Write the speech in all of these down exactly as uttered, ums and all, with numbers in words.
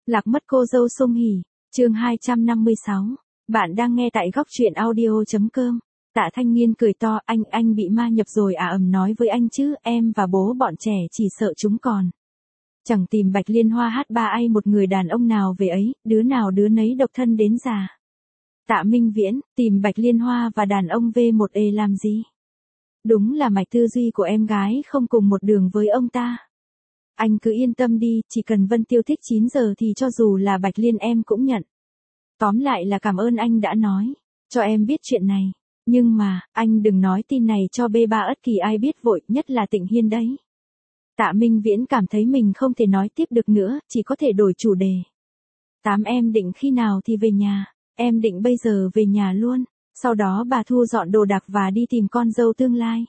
Lạc mất cô dâu Sung Hỉ, chương hai trăm năm mươi sáu. Bạn đang nghe tại góc truyện audio.com. Tạ Thanh Nghiên cười to, anh, anh bị ma nhập rồi à? Ầm nói với anh chứ, em và bố bọn trẻ chỉ sợ chúng còn. Chẳng tìm Bạch Liên Hoa hát ba ai một người đàn ông nào về ấy, đứa nào đứa nấy độc thân đến già. Tạ Minh Viễn, tìm Bạch Liên Hoa và đàn ông V một E làm gì? Đúng là mạch tư duy của em gái không cùng một đường với ông ta. Anh cứ yên tâm đi, chỉ cần Vân Tiêu thích chín giờ thì cho dù là Bạch Liên em cũng nhận. Tóm lại là cảm ơn anh đã nói cho em biết chuyện này. Nhưng mà, anh đừng nói tin này cho bê ba ất kỳ ai biết vội, nhất là Tịnh Hiên đấy. Tạ Minh Viễn cảm thấy mình không thể nói tiếp được nữa, chỉ có thể đổi chủ đề. Tám em định khi nào thì về nhà? Em định bây giờ về nhà luôn, sau đó bà thu dọn đồ đạc và đi tìm con dâu tương lai.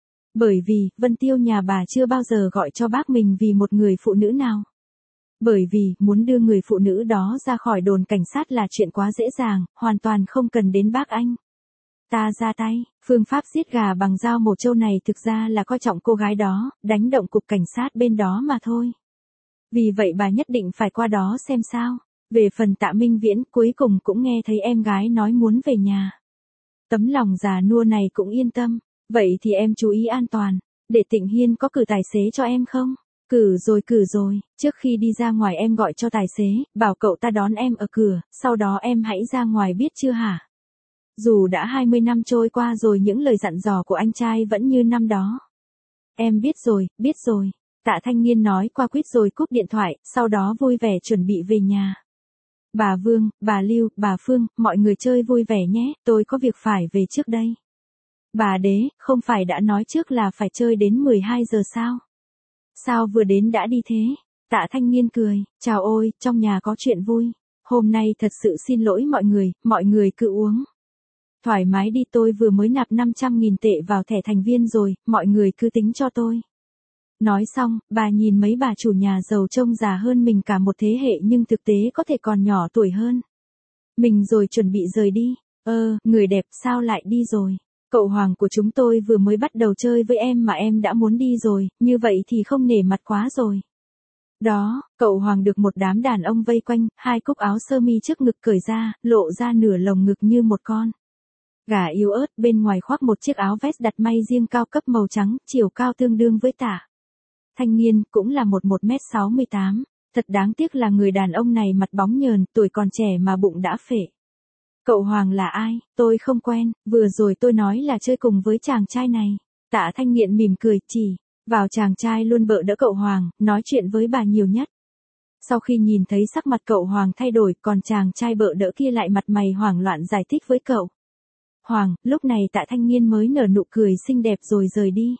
Bởi vì, Vân Tiêu nhà bà chưa bao giờ gọi cho bác mình vì một người phụ nữ nào. Bởi vì, muốn đưa người phụ nữ đó ra khỏi đồn cảnh sát là chuyện quá dễ dàng, hoàn toàn không cần đến bác anh. Ta ra tay, phương pháp giết gà bằng dao mổ trâu này thực ra là coi trọng cô gái đó, đánh động cục cảnh sát bên đó mà thôi. Vì vậy bà nhất định phải qua đó xem sao. Về phần Tạ Minh Viễn, cuối cùng cũng nghe thấy em gái nói muốn về nhà. Tấm lòng già nua này cũng yên tâm. Vậy thì em chú ý an toàn, để Tịnh Hiên có cử tài xế cho em không? Cử rồi cử rồi, trước khi đi ra ngoài em gọi cho tài xế, bảo cậu ta đón em ở cửa, sau đó em hãy ra ngoài biết chưa hả? Dù đã hai mươi năm trôi qua rồi những lời dặn dò của anh trai vẫn như năm đó. Em biết rồi, biết rồi. Tạ Thanh Nghiên nói qua quýt rồi cúp điện thoại, sau đó vui vẻ chuẩn bị về nhà. Bà Vương, bà Lưu, bà Phương, mọi người chơi vui vẻ nhé, tôi có việc phải về trước đây. Bà Đế, không phải đã nói trước là phải chơi đến mười hai giờ sao? Sao vừa đến đã đi thế? Tạ Thanh Nghiên cười, chào ôi, trong nhà có chuyện vui. Hôm nay thật sự xin lỗi mọi người, mọi người cứ uống. Thoải mái đi, tôi vừa mới nạp năm trăm nghìn tệ vào thẻ thành viên rồi, mọi người cứ tính cho tôi. Nói xong, bà nhìn mấy bà chủ nhà giàu trông già hơn mình cả một thế hệ nhưng thực tế có thể còn nhỏ tuổi hơn. Mình rồi chuẩn bị rời đi. Ơ, người đẹp sao lại đi rồi? Cậu Hoàng của chúng tôi vừa mới bắt đầu chơi với em mà em đã muốn đi rồi, như vậy thì không nể mặt quá rồi. Đó, cậu Hoàng được một đám đàn ông vây quanh, hai cúc áo sơ mi trước ngực cởi ra, lộ ra nửa lồng ngực như một con gà yếu ớt, bên ngoài khoác một chiếc áo vest đặt may riêng cao cấp màu trắng, chiều cao tương đương với Tạ Thanh Nghiên, cũng là một một mét sáu mươi tám. Thật đáng tiếc là người đàn ông này mặt bóng nhờn, tuổi còn trẻ mà bụng đã phệ. Cậu Hoàng là ai? Tôi không quen, vừa rồi tôi nói là chơi cùng với chàng trai này. Tạ Thanh Nghiện mỉm cười, chỉ vào chàng trai luôn bợ đỡ cậu Hoàng, nói chuyện với bà nhiều nhất. Sau khi nhìn thấy sắc mặt cậu Hoàng thay đổi, còn chàng trai bợ đỡ kia lại mặt mày hoảng loạn giải thích với cậu Hoàng, lúc này Tạ Thanh Nghiên mới nở nụ cười xinh đẹp rồi rời đi.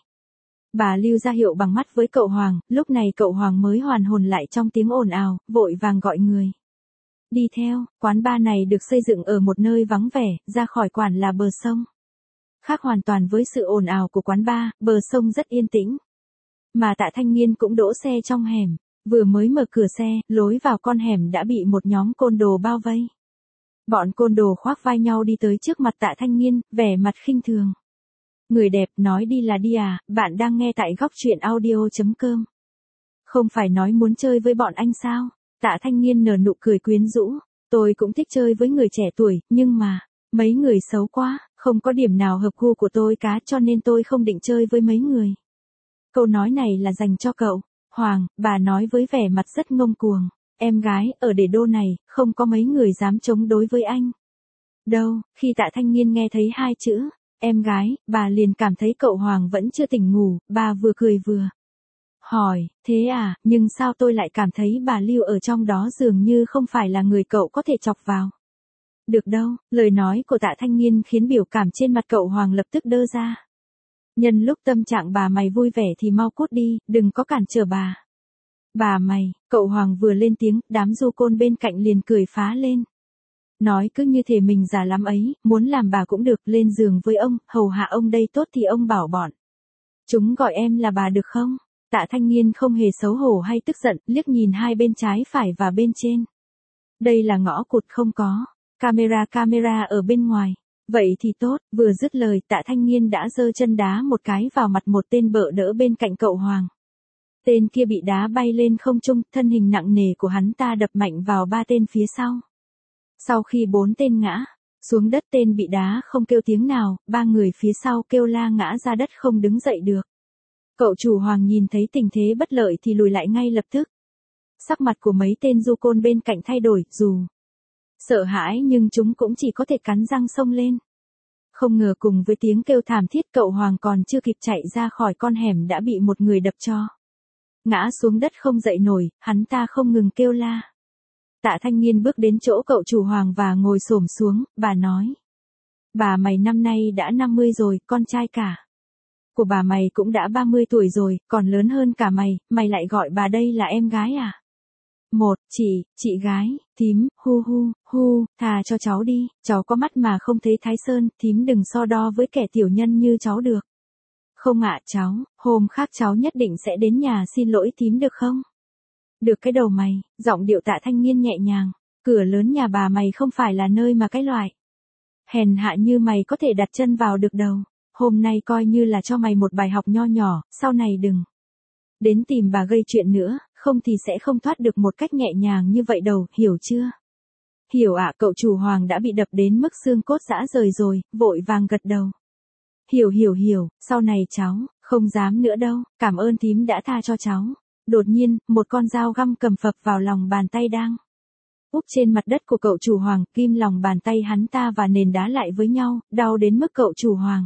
Bà Lưu ra hiệu bằng mắt với cậu Hoàng, lúc này cậu Hoàng mới hoàn hồn lại trong tiếng ồn ào, vội vàng gọi người đi theo. Quán bar này được xây dựng ở một nơi vắng vẻ, ra khỏi quán là bờ sông. Khác hoàn toàn với sự ồn ào của quán bar, bờ sông rất yên tĩnh. Mà Tạ Thanh Nghiên cũng đỗ xe trong hẻm, vừa mới mở cửa xe, lối vào con hẻm đã bị một nhóm côn đồ bao vây. Bọn côn đồ khoác vai nhau đi tới trước mặt Tạ Thanh Nghiên, vẻ mặt khinh thường. Người đẹp, nói đi là đi à, bạn đang nghe tại góc truyện audio.com. Không phải nói muốn chơi với bọn anh sao? Tạ Thanh Nghiên nở nụ cười quyến rũ, tôi cũng thích chơi với người trẻ tuổi, nhưng mà, mấy người xấu quá, không có điểm nào hợp gu của tôi cả cho nên tôi không định chơi với mấy người. Câu nói này là dành cho cậu Hoàng, bà nói với vẻ mặt rất ngông cuồng. Em gái, ở Đế Đô này, không có mấy người dám chống đối với anh. Đâu, khi Tạ Thanh Nghiên nghe thấy hai chữ, em gái, bà liền cảm thấy cậu Hoàng vẫn chưa tỉnh ngủ, bà vừa cười vừa hỏi, thế à, nhưng sao tôi lại cảm thấy bà Lưu ở trong đó dường như không phải là người cậu có thể chọc vào. Được đâu, lời nói của Tạ Thanh Nghiên khiến biểu cảm trên mặt cậu Hoàng lập tức đơ ra. Nhân lúc tâm trạng bà mày vui vẻ thì mau cút đi, đừng có cản trở bà. Bà mày, cậu Hoàng vừa lên tiếng, đám du côn bên cạnh liền cười phá lên. Nói cứ như thể mình già lắm ấy, muốn làm bà cũng được, lên giường với ông, hầu hạ ông đây tốt thì ông bảo bọn chúng gọi em là bà được không? Tạ Thanh Nghiên không hề xấu hổ hay tức giận, liếc nhìn hai bên trái phải và bên trên. Đây là ngõ cụt không có camera camera ở bên ngoài. Vậy thì tốt, vừa dứt lời Tạ Thanh Nghiên đã giơ chân đá một cái vào mặt một tên bợ đỡ bên cạnh cậu Hoàng. Tên kia bị đá bay lên không trung, thân hình nặng nề của hắn ta đập mạnh vào ba tên phía sau. Sau khi bốn tên ngã xuống đất, tên bị đá không kêu tiếng nào, ba người phía sau kêu la ngã ra đất không đứng dậy được. Cậu chủ Hoàng nhìn thấy tình thế bất lợi thì lùi lại ngay lập tức. Sắc mặt của mấy tên du côn bên cạnh thay đổi, dù sợ hãi nhưng chúng cũng chỉ có thể cắn răng xông lên. Không ngờ cùng với tiếng kêu thảm thiết, cậu Hoàng còn chưa kịp chạy ra khỏi con hẻm đã bị một người đập cho ngã xuống đất không dậy nổi, hắn ta không ngừng kêu la. Tạ Thanh Nghiên bước đến chỗ cậu chủ Hoàng và ngồi xổm xuống, bà nói. Bà mày năm nay đã năm mươi rồi, con trai cả của bà mày cũng đã ba mươi tuổi rồi, còn lớn hơn cả mày, mày lại gọi bà đây là em gái à? Một, chị, chị gái, thím, hu hu, hu, thà cho cháu đi, cháu có mắt mà không thấy Thái Sơn, thím đừng so đo với kẻ tiểu nhân như cháu được. Không ạ cháu, hôm khác cháu nhất định sẽ đến nhà xin lỗi thím được không? Được cái đầu mày, giọng điệu Tạ Thanh Nghiên nhẹ nhàng, cửa lớn nhà bà mày không phải là nơi mà cái loại hèn hạ như mày có thể đặt chân vào được đâu. Hôm nay coi như là cho mày một bài học nho nhỏ, sau này đừng đến tìm bà gây chuyện nữa, không thì sẽ không thoát được một cách nhẹ nhàng như vậy đâu, hiểu chưa? Hiểu ạ, cậu chủ Hoàng đã bị đập đến mức xương cốt rã rời rồi, vội vàng gật đầu. Hiểu hiểu hiểu, sau này cháu, không dám nữa đâu, cảm ơn thím đã tha cho cháu. Đột nhiên, một con dao găm cầm phập vào lòng bàn tay đang úp trên mặt đất của cậu chủ Hoàng, kim lòng bàn tay hắn ta và nền đá lại với nhau, đau đến mức cậu chủ Hoàng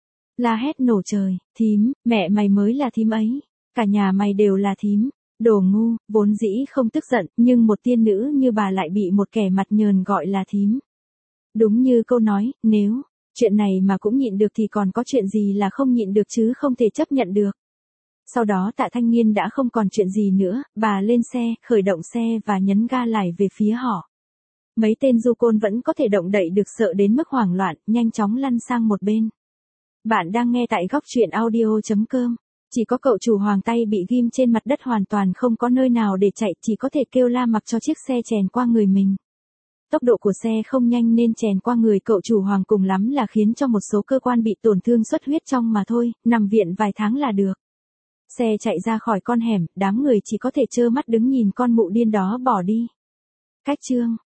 la hét nổ trời, thím, mẹ mày mới là thím ấy, cả nhà mày đều là thím, đồ ngu, vốn dĩ không tức giận, nhưng một tiên nữ như bà lại bị một kẻ mặt nhờn gọi là thím. Đúng như câu nói, nếu chuyện này mà cũng nhịn được thì còn có chuyện gì là không nhịn được chứ không thể chấp nhận được. Sau đó Tạ Thanh Nghiên đã không còn chuyện gì nữa, bà lên xe, khởi động xe và nhấn ga lái về phía họ. Mấy tên du côn vẫn có thể động đậy được sợ đến mức hoảng loạn, nhanh chóng lăn sang một bên. Bạn đang nghe tại góc truyện audio chấm com. Chỉ có cậu chủ Hoàng tay bị ghim trên mặt đất hoàn toàn không có nơi nào để chạy, chỉ có thể kêu la mặc cho chiếc xe chèn qua người mình. Tốc độ của xe không nhanh nên chèn qua người cậu chủ Hoàng cùng lắm là khiến cho một số cơ quan bị tổn thương xuất huyết trong mà thôi, nằm viện vài tháng là được. Xe chạy ra khỏi con hẻm, đám người chỉ có thể trơ mắt đứng nhìn con mụ điên đó bỏ đi. Cách chương